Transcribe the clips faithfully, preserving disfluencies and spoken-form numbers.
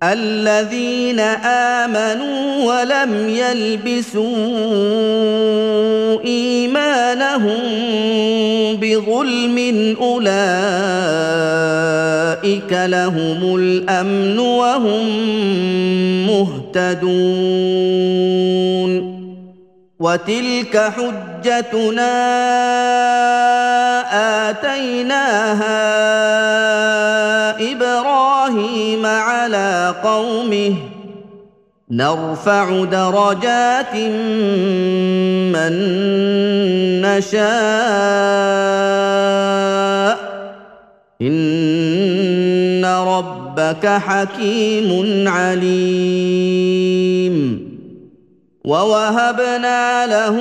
الذين آمنوا ولم يلبسوا إيمانهم بظلم أولئك لهم الأمن وهم مهتدون وتلك حجتنا آتيناها إبراهيم على قومه نرفع درجات من نشاء إن ربك حكيم عليم ووهبنا له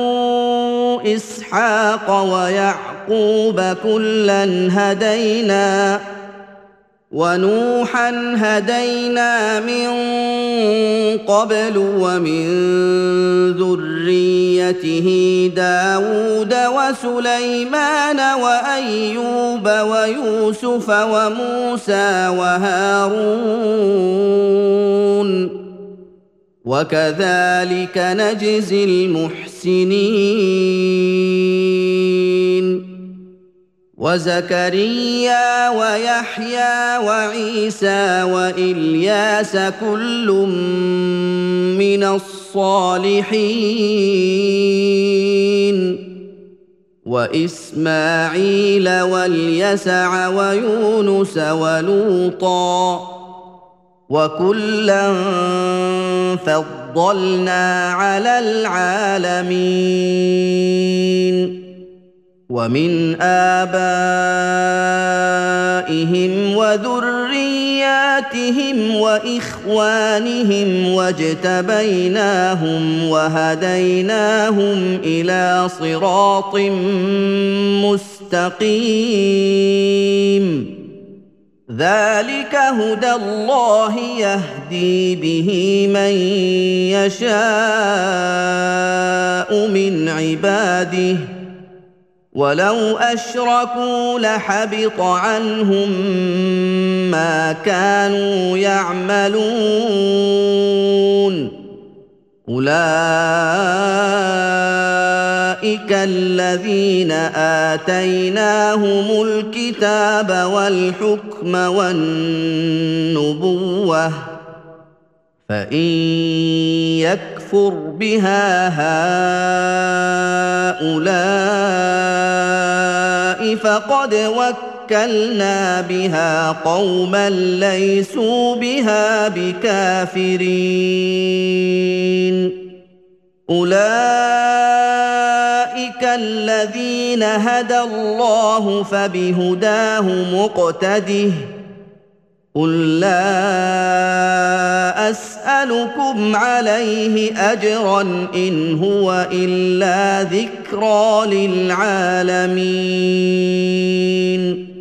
إسحاق ويعقوب كلا هدينا ونوحا هدينا من قبل ومن ذريته داود وسليمان وأيوب ويوسف وموسى وهارون وكذلك نجزي المحسنين وزكريا ويحيى وعيسى وإلياس كل من الصالحين وإسماعيل واليسع ويونس ولوطا وكلا فضلنا على العالمين ومن آبائهم وذرياتهم وإخوانهم واجتبيناهم وهديناهم إلى صراط مستقيم ذلك هدى الله يهدي به من يشاء من عباده ولو أشركوا لحبط عنهم ما كانوا يعملون أولئك الذين آتيناهم الكتاب والحكم والنبوة فإن يكفر بها هؤلاء فقد وكلنا بها قوما ليسوا بها بكافرين أولئك الذين هدى الله فبهداه مقتده قل لا أسألكم عليه أجرا إن هو إلا ذكرى للعالمين